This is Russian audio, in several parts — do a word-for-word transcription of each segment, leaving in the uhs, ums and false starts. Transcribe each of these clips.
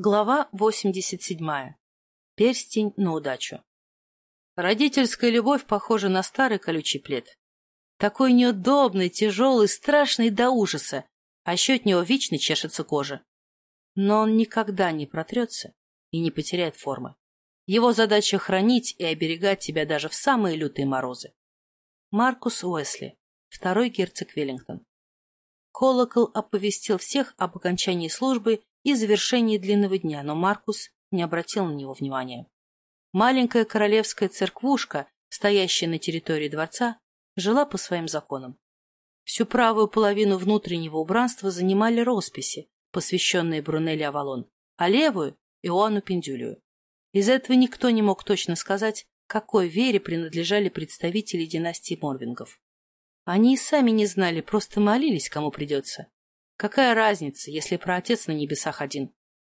Глава восемьдесят седьмая. Перстень на удачу. Родительская любовь похожа на старый колючий плед. Такой неудобный, тяжелый, страшный до ужаса, а еще от него вечно чешется кожа. Но он никогда не протрется и не потеряет формы. Его задача — хранить и оберегать тебя даже в самые лютые морозы. Маркус Уэсли, второй герцог Веллингтон. Колокол оповестил всех об окончании службы и завершении длинного дня, но Маркус не обратил на него внимания. Маленькая королевская церквушка, стоящая на территории дворца, жила по своим законам. Всю правую половину внутреннего убранства занимали росписи, посвященные Брунелле Авалон, а левую — Иоанну Пендюлию. Из этого никто не мог точно сказать, какой вере принадлежали представители династии Морвингов. Они и сами не знали, просто молились, кому придется. Какая разница, если праотец на небесах один?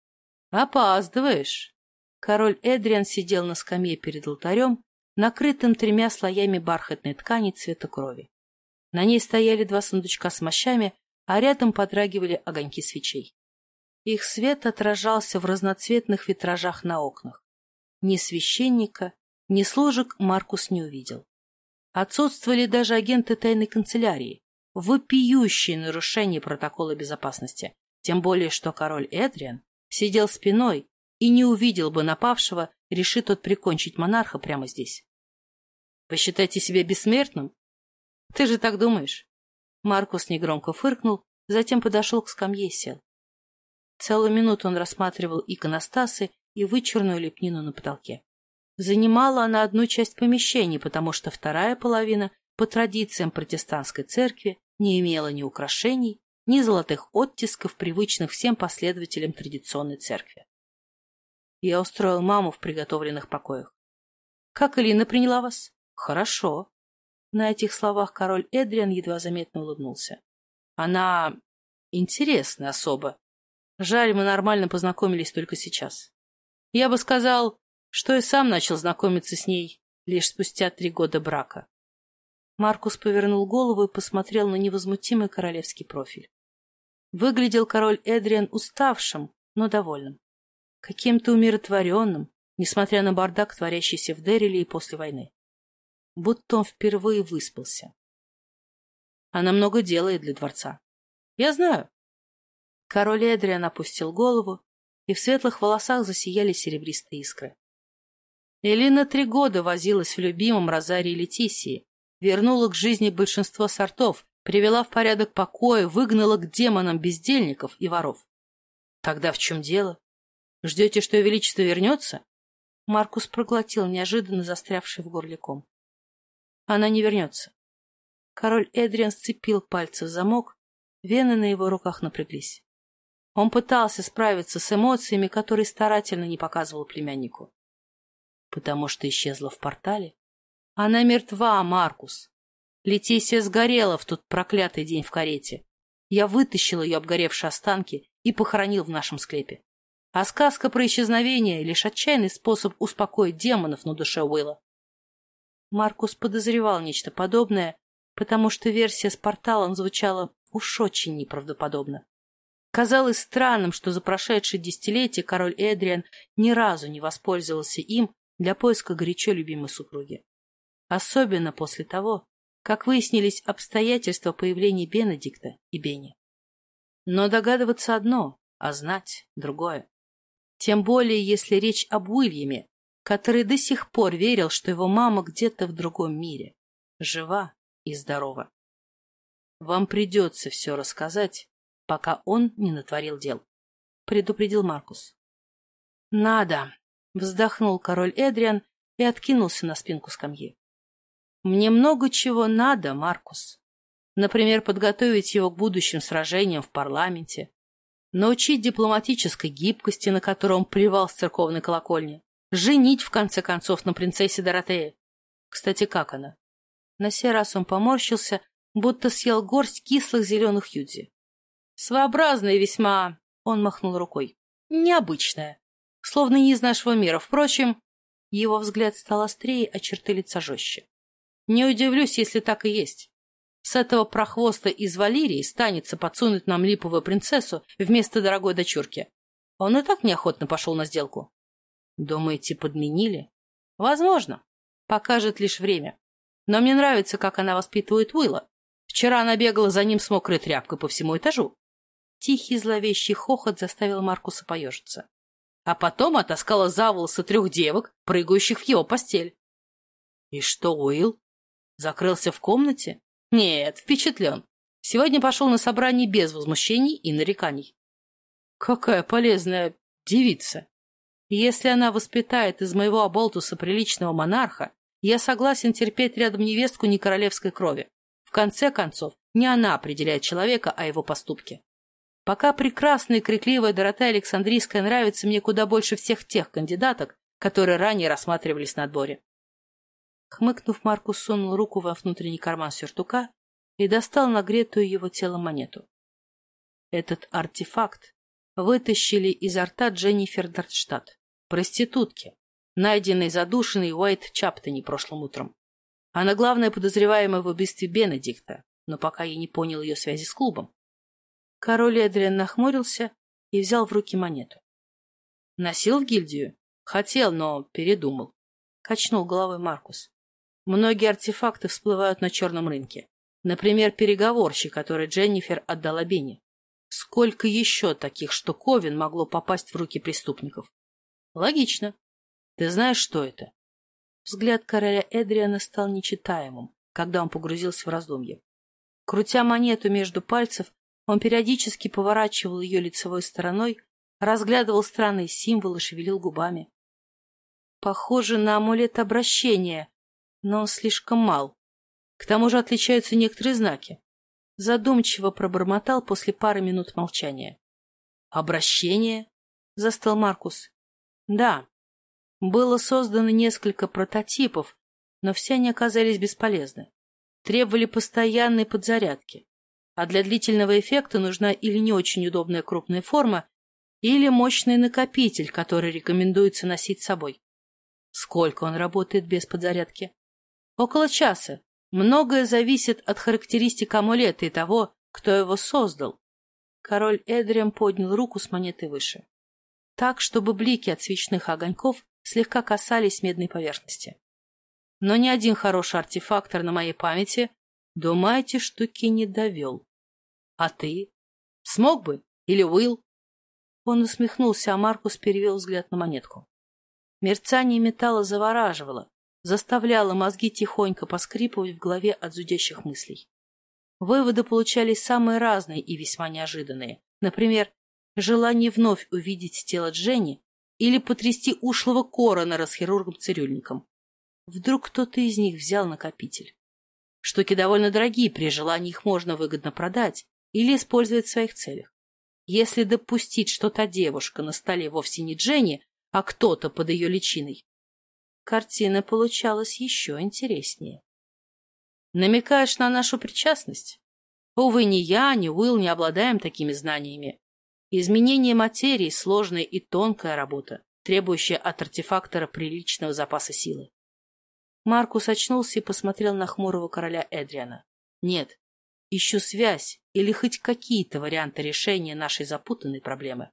«Опаздываешь!» Король Эдриан сидел на скамье перед алтарем, накрытым тремя слоями бархатной ткани цвета крови. На ней стояли два сундучка с мощами, а рядом подрагивали огоньки свечей. Их свет отражался в разноцветных витражах на окнах. Ни священника, ни служек Маркус не увидел. Отсутствовали даже агенты тайной канцелярии. Вопиющее нарушение протокола безопасности, тем более что король Эдриан сидел спиной и не увидел бы напавшего, реши тот прикончить монарха прямо здесь. «Вы считаете себя бессмертным? Ты же так думаешь?» Маркус негромко фыркнул, затем подошел к скамье и сел. Целую минуту он рассматривал иконостасы и вычурную лепнину на потолке. Занимала она одну часть помещения, потому что вторая половина, по традициям протестантской церкви, не имела ни украшений, ни золотых оттисков, привычных всем последователям традиционной церкви. Я устроил маму в приготовленных покоях. «Как Элина приняла вас?» «Хорошо». На этих словах король Эдриан едва заметно улыбнулся. «Она интересная особа. Жаль, мы нормально познакомились только сейчас. Я бы сказал, что и сам начал знакомиться с ней лишь спустя три года брака». Маркус повернул голову и посмотрел на невозмутимый королевский профиль. Выглядел король Эдриан уставшим, но довольным. Каким-то умиротворенным, несмотря на бардак, творящийся в Дерриле и после войны. Будто он впервые выспался. Она много делает для дворца. Я знаю. Король Эдриан опустил голову, и в светлых волосах засияли серебристые искры. Элина три года возилась в любимом розарии Летисии, вернула к жизни большинство сортов, привела в порядок покоя, выгнала к демонам бездельников и воров. Тогда в чем дело? Ждете, что Ее Величество вернется? Маркус проглотил неожиданно застрявший в горле ком. Она не вернется. Король Эдриан сцепил пальцы в замок, вены на его руках напряглись. Он пытался справиться с эмоциями, которые старательно не показывал племяннику. Потому что исчезла в портале? Она мертва, Маркус. Летисия сгорела в тот проклятый день в карете. Я вытащил ее обгоревшие останки и похоронил в нашем склепе. А сказка про исчезновение — лишь отчаянный способ успокоить демонов на душе Уилла. Маркус подозревал нечто подобное, потому что версия с порталом звучала уж очень неправдоподобно. Казалось странным, что за прошедшие десятилетия король Эдриан ни разу не воспользовался им для поиска горячо любимой супруги. Особенно после того, как выяснились обстоятельства появления Бенедикта и Бенни. Но догадываться одно, а знать другое. Тем более, если речь об Уильяме, который до сих пор верил, что его мама где-то в другом мире, жива и здорова. «Вам придется все рассказать, пока он не натворил дел», — предупредил Маркус. «Надо», — вздохнул король Эдриан и откинулся на спинку скамьи. «Мне много чего надо, Маркус. Например, подготовить его к будущим сражениям в парламенте, научить дипломатической гибкости, на которой он плевал с церковной колокольни, женить, в конце концов, на принцессе Доротее. Кстати, как она?» На сей раз он поморщился, будто съел горсть кислых зеленых юдзи. «Своеобразная весьма...» — он махнул рукой. «Необычная. Словно не из нашего мира. Впрочем...» Его взгляд стал острее, а черты лица жестче. «Не удивлюсь, если так и есть. С этого прохвоста из Валирии станется подсунуть нам липовую принцессу вместо дорогой дочурки. Он и так неохотно пошел на сделку. Думаете, подменили? Возможно. Покажет лишь время. Но мне нравится, как она воспитывает Уилла. Вчера она бегала за ним с мокрой тряпкой по всему этажу. Тихий зловещий хохот заставил Маркуса поежиться. А потом отаскала за волосы трех девок, прыгающих в его постель. И что, Уилл? Закрылся в комнате? Нет, впечатлен. Сегодня пошел на собрание без возмущений и нареканий. Какая полезная девица. Если она воспитает из моего оболтуса приличного монарха, я согласен терпеть рядом невестку не королевской крови. В конце концов, не она определяет человека, а его поступки. Пока прекрасная и крикливая Доротея Александрийская нравится мне куда больше всех тех кандидаток, которые ранее рассматривались на отборе. Хмыкнув, Маркус сунул руку во внутренний карман сюртука и достал нагретую его телом монету. Этот артефакт вытащили изо рта Дженнифер Дартштадт, проститутки, найденной задушенной в Уайт-Чаптоне прошлым утром. Она главная подозреваемая в убийстве Бенедикта, но пока я не понял ее связи с клубом. Король Эдриан нахмурился и взял в руки монету. Носил в гильдию? Хотел, но передумал. Качнул головой Маркус. Многие артефакты всплывают на черном рынке. Например, переговорщик, который Дженнифер отдала Бенни. Сколько еще таких штуковин могло попасть в руки преступников? Логично. Ты знаешь, что это? Взгляд короля Эдриана стал нечитаемым, когда он погрузился в раздумье. Крутя монету между пальцев, он периодически поворачивал ее лицевой стороной, разглядывал странные символы, шевелил губами. Похоже на амулет обращения, но он слишком мал. К тому же отличаются некоторые знаки. Задумчиво пробормотал после пары минут молчания. «Обращение?» — застыл Маркус. «Да. Было создано несколько прототипов, но все они оказались бесполезны. Требовали постоянной подзарядки. А для длительного эффекта нужна или не очень удобная крупная форма, или мощный накопитель, который рекомендуется носить с собой. Сколько он работает без подзарядки? Около часа. Многое зависит от характеристик амулета и того, кто его создал. Король Эдриан поднял руку с монетой выше, так, чтобы блики от свечных огоньков слегка касались медной поверхности. Но ни один хороший артефактор на моей памяти, думаете, штуки не довел. А ты? Смог бы? Или Уилл? Он усмехнулся, а Маркус перевел взгляд на монетку. Мерцание металла завораживало, заставляло мозги тихонько поскрипывать в голове от зудящих мыслей. Выводы получались самые разные и весьма неожиданные. Например, желание вновь увидеть тело Дженни или потрясти ушлого коронера с хирургом-цирюльником. Вдруг кто-то из них взял накопитель. Штуки довольно дорогие, при желании их можно выгодно продать или использовать в своих целях. Если допустить, что та девушка на столе вовсе не Дженни, а кто-то под ее личиной, картина получалась еще интереснее. Намекаешь на нашу причастность? Увы, ни я, ни Уилл не обладаем такими знаниями. Изменение материи — сложная и тонкая работа, требующая от артефактора приличного запаса силы. Маркус очнулся и посмотрел на хмурого короля Эдриана. Нет, ищу связь или хоть какие-то варианты решения нашей запутанной проблемы.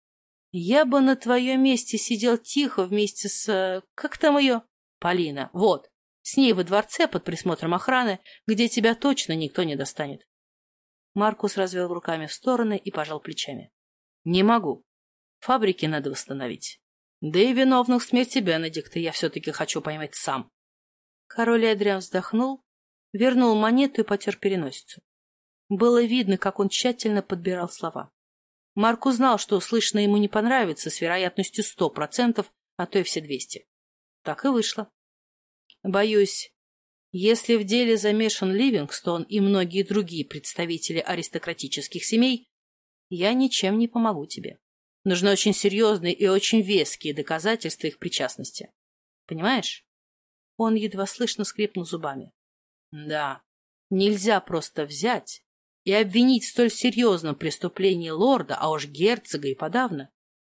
Я бы на твоем месте сидел тихо вместе с... Как там ее? Полина. Вот. С ней во дворце под присмотром охраны, где тебя точно никто не достанет. Маркус развел руками в стороны и пожал плечами. Не могу. Фабрики надо восстановить. Да и виновных в смерти Бенедикта я все-таки хочу поймать сам. Король Эдриан вздохнул, вернул монету и потер переносицу. Было видно, как он тщательно подбирал слова. Марк узнал, что услышанное ему не понравится с вероятностью сто процентов, а то и все двести. Так и вышло. Боюсь, если в деле замешан Ливингстон и многие другие представители аристократических семей, я ничем не помогу тебе. Нужны очень серьезные и очень веские доказательства их причастности. Понимаешь? Он едва слышно скрипнул зубами. Да, нельзя просто взять и обвинить в столь серьезном преступлении лорда, а уж герцога и подавно.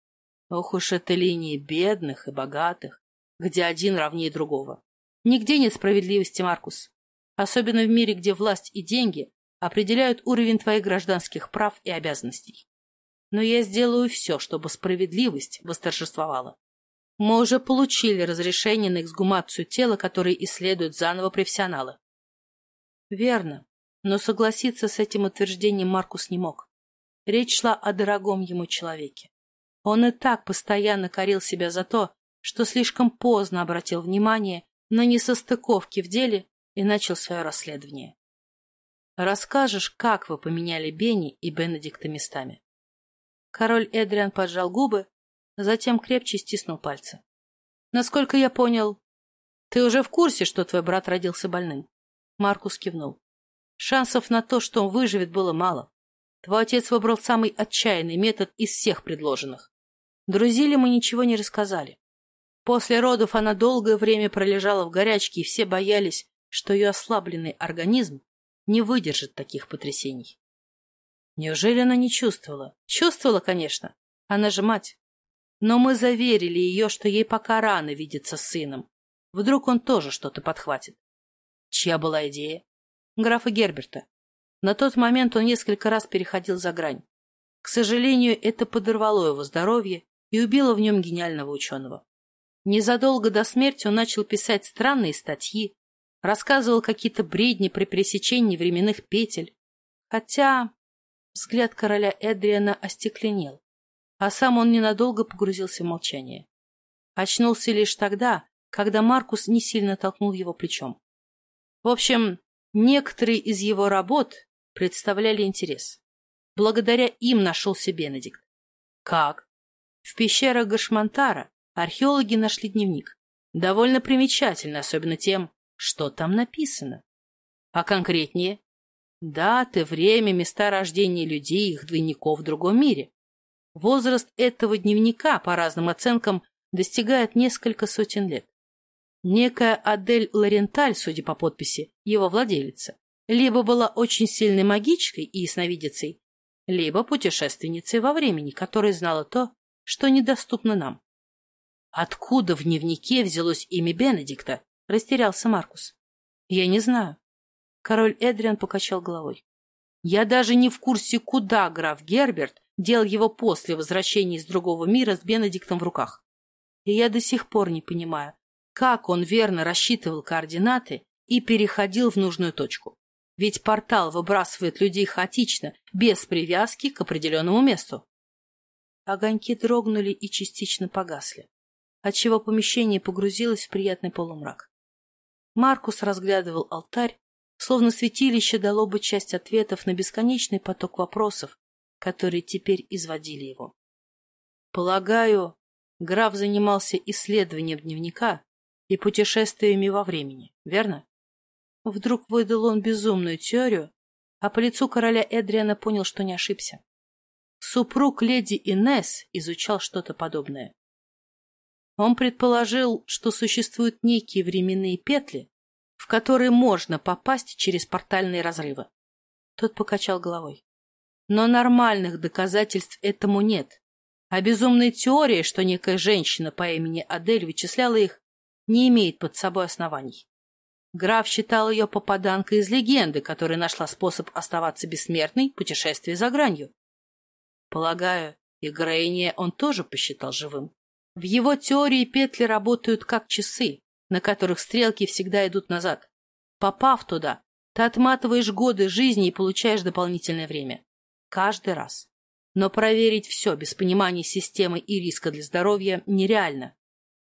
Ох уж это линии бедных и богатых, где один равнее другого. Нигде нет справедливости, Маркус. Особенно в мире, где власть и деньги определяют уровень твоих гражданских прав и обязанностей. но я сделаю все, чтобы справедливость восторжествовала. Мы уже получили разрешение на эксгумацию тела, которое исследуют заново профессионалы. Верно, но согласиться с этим утверждением Маркус не мог. Речь шла о дорогом ему человеке. Он и так постоянно корил себя за то, что слишком поздно обратил внимание на несостыковки в деле и начал свое расследование. Расскажешь, как вы поменяли Бенни и Бенедикта местами? Король Эдриан поджал губы, затем крепче стиснул пальцы. Насколько я понял, ты уже в курсе, что твой брат родился больным? Маркус кивнул. Шансов на то, что он выживет, было мало. Твой отец выбрал самый отчаянный метод из всех предложенных. Друзиле мы ничего не рассказали. После родов она долгое время пролежала в горячке, и все боялись, что ее ослабленный организм не выдержит таких потрясений. Неужели она не чувствовала? Чувствовала, конечно. Она же мать. Но мы заверили ее, что ей пока рано видеться с сыном. Вдруг он тоже что-то подхватит. Чья была идея? Графа Герберта. На тот момент он несколько раз переходил за грань. К сожалению, это подорвало его здоровье и убило в нем гениального ученого. Незадолго до смерти он начал писать странные статьи, рассказывал какие-то бредни при пересечении временных петель. Хотя взгляд короля Эдриана остекленел, а сам он ненадолго погрузился в молчание. Очнулся лишь тогда, когда Маркус не сильно толкнул его плечом. В общем, некоторые из его работ представляли интерес. Благодаря им нашелся Бенедикт. Как? В пещерах Гашмантара археологи нашли дневник. Довольно примечательный, особенно тем, что там написано. А конкретнее? Даты, время, места рождения людей и их двойников в другом мире. Возраст этого дневника, по разным оценкам, достигает несколько сотен лет. Некая Адель Лоренталь, судя по подписи, его владелица, либо была очень сильной магичкой и ясновидицей, либо путешественницей во времени, которая знала то, что недоступно нам. Откуда в дневнике взялось имя Бенедикта? Растерялся Маркус. Я не знаю. Король Эдриан покачал головой. Я даже не в курсе, куда граф Герберт дел его после возвращения из другого мира с Бенедиктом в руках. И я до сих пор не понимаю, как он верно рассчитывал координаты и переходил в нужную точку. Ведь портал выбрасывает людей хаотично, без привязки к определенному месту. Огоньки дрогнули и частично погасли, отчего помещение погрузилось в приятный полумрак. Маркус разглядывал алтарь, словно святилище дало бы часть ответов на бесконечный поток вопросов, которые теперь изводили его. Полагаю, граф занимался исследованием дневника и путешествиями во времени, верно? Вдруг выдал он безумную теорию, а по лицу короля Эдриана понял, что не ошибся. Супруг леди Инесс изучал что-то подобное. Он предположил, что существуют некие временные петли, в которые можно попасть через портальные разрывы. Тот покачал головой. Но нормальных доказательств этому нет, а безумная теория, что некая женщина по имени Адель вычисляла их, не имеет под собой оснований. Граф считал ее попаданкой из легенды, которая нашла способ оставаться бессмертной, путешествуя за гранью. Полагаю, и Грейния он тоже посчитал живым. В его теории петли работают как часы, на которых стрелки всегда идут назад. Попав туда, ты отматываешь годы жизни и получаешь дополнительное время. Каждый раз. Но проверить все без понимания системы и риска для здоровья нереально.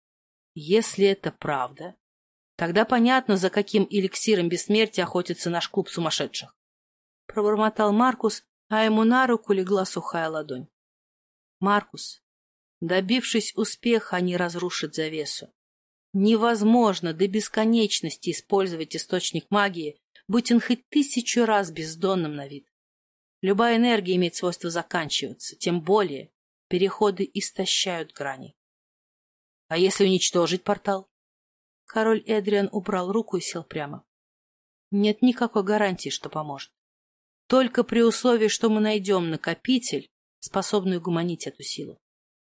Если это правда, тогда понятно, за каким эликсиром бессмертия охотится наш клуб сумасшедших. Пробормотал Маркус, а ему на руку легла сухая ладонь. Маркус, добившись успеха, они разрушат завесу. Невозможно до бесконечности использовать источник магии, будь он хоть тысячу раз бездонным на вид. Любая энергия имеет свойство заканчиваться, тем более переходы истощают грани. А если уничтожить портал? Король Эдриан убрал руку и сел прямо. Нет никакой гарантии, что поможет. Только при условии, что мы найдем накопитель, способный угомонить эту силу.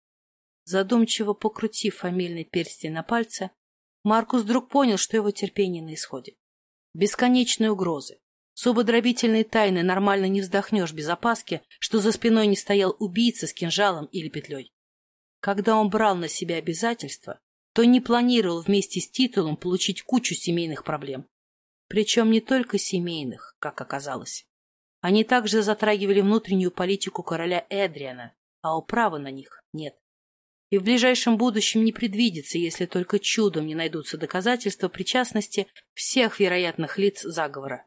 Задумчиво покрутив фамильный перстень на пальце, Маркус вдруг понял, что его терпение на исходе. Бесконечные угрозы, Зубодробительные тайны нормально не вздохнешь без опаски, что за спиной не стоял убийца с кинжалом или петлей. Когда он брал на себя обязательства, то не планировал вместе с титулом получить кучу семейных проблем. Причем не только семейных, как оказалось. Они также затрагивали внутреннюю политику короля Эдриана, а управы на них нет. И в ближайшем будущем не предвидится, если только чудом не найдутся доказательства причастности всех вероятных лиц заговора.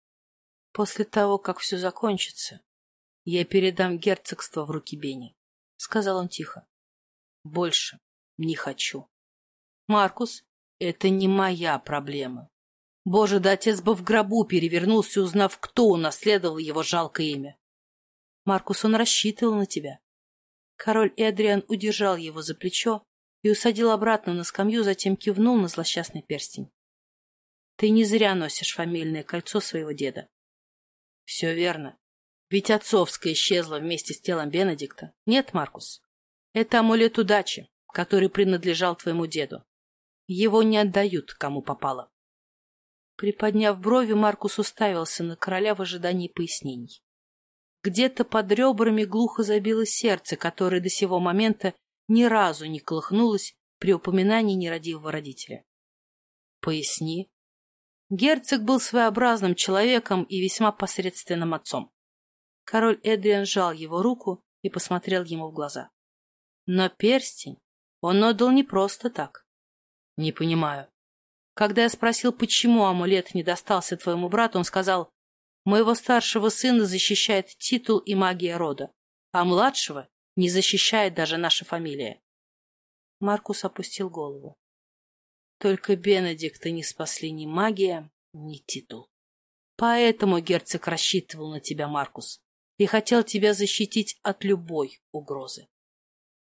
«После того, как все закончится, я передам герцогство в руки Бенни», — сказал он тихо. «Больше не хочу. Маркус, это не моя проблема. Боже, да отец бы в гробу перевернулся, узнав, кто унаследовал его жалкое имя. Маркус, он рассчитывал на тебя». Король Эдриан удержал его за плечо и усадил обратно на скамью, затем кивнул на злосчастный перстень. «Ты не зря носишь фамильное кольцо своего деда». «Все верно. Ведь отцовское исчезло вместе с телом Бенедикта. Нет, Маркус, это амулет удачи, который принадлежал твоему деду. Его не отдают, кому попало». Приподняв брови, Маркус уставился на короля в ожидании пояснений. Где-то под ребрами глухо забилось сердце, которое до сего момента ни разу не колыхнулось при упоминании нерадивого родителя. «Поясни». Герцог был своеобразным человеком и весьма посредственным отцом. Король Эдриан сжал его руку и посмотрел ему в глаза. «Но перстень он отдал не просто так». «Не понимаю». Когда я спросил, почему амулет не достался твоему брату, он сказал: «Моего старшего сына защищает титул и магия рода, а младшего не защищает даже наша фамилия». Маркус опустил голову. Только Бенедикта не спасли ни магия, ни титул. Поэтому герцог рассчитывал на тебя, Маркус, и хотел тебя защитить от любой угрозы.